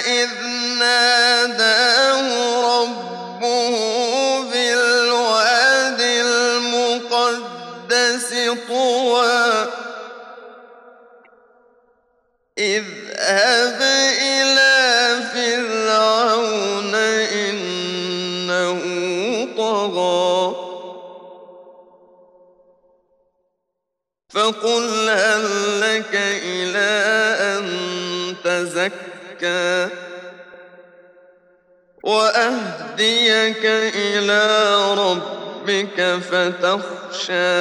إذ ناداه ربه بالواد المقدس طوى اذهب إلى فرعون إنه طغى فقل هل لك إلى أن تزكى وأهديك إلى ربك فتخشى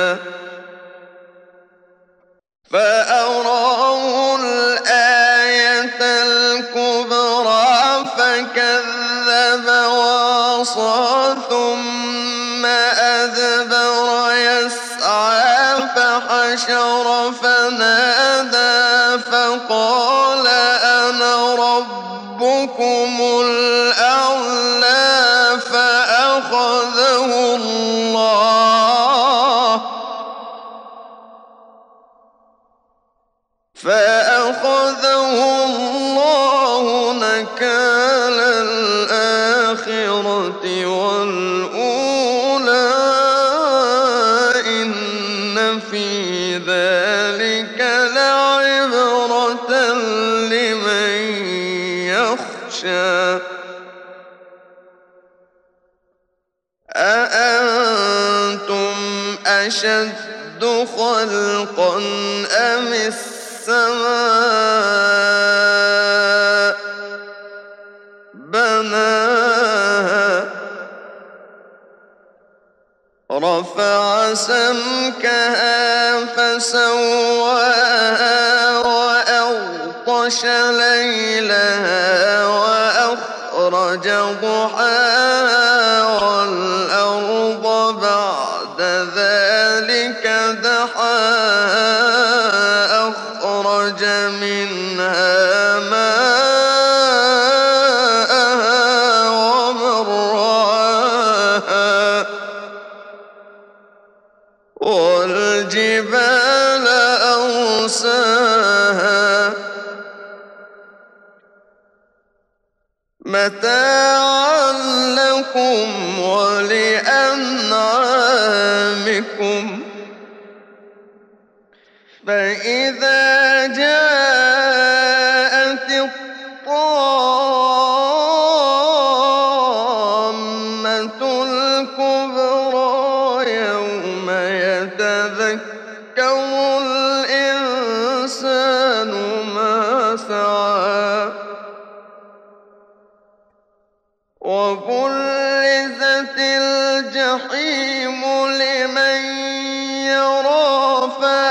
فأراه الآية الكبرى فكذب وعصى ثم أدبر يسعى فحشر فنادى فقال أنا ربكم الأعلى فأخذه الله نكال الآخرة والأولى إن في ذلك لعبرة لمن يخشى أأنتم أشد خلقا أم السماء بناها رفع سمكها فسواها وأغطش ليلها وأخرج ضحاها والأرض بعد ذلك دحاها أخرج منها ماءها ومرعاها والجبال أرساها متاعا لكم ولأنعامكم فإذا جاءت الطامة الكبرى يوم يتذكر الإنسان ما سعى وبرزت الجحيم لمن يرى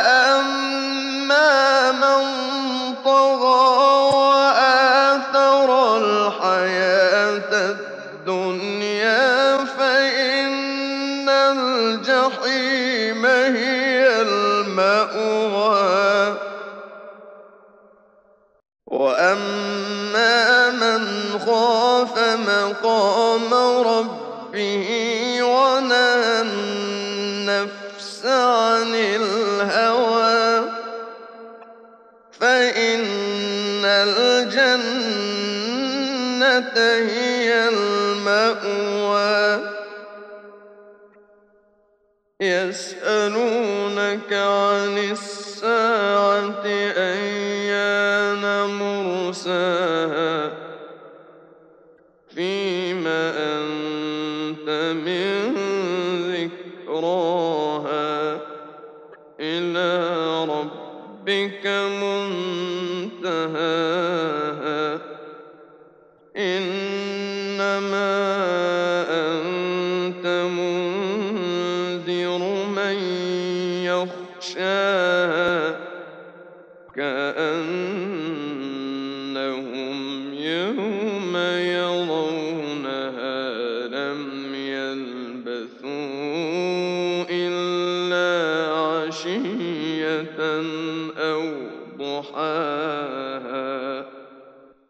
فأما من طغى وآثر الحياة الدنيا فإن الجحيم هي المأوى وأما من خاف مقام ربه ونهى النفس عن الهوى فإن الجنة هي المأوى يسألونك عن الساعة أيان مرساها فيم أنت من ذكراها إلى ربك منتهاها إنما أنت منذر من يخشاها كأنهم يوم يرونها لم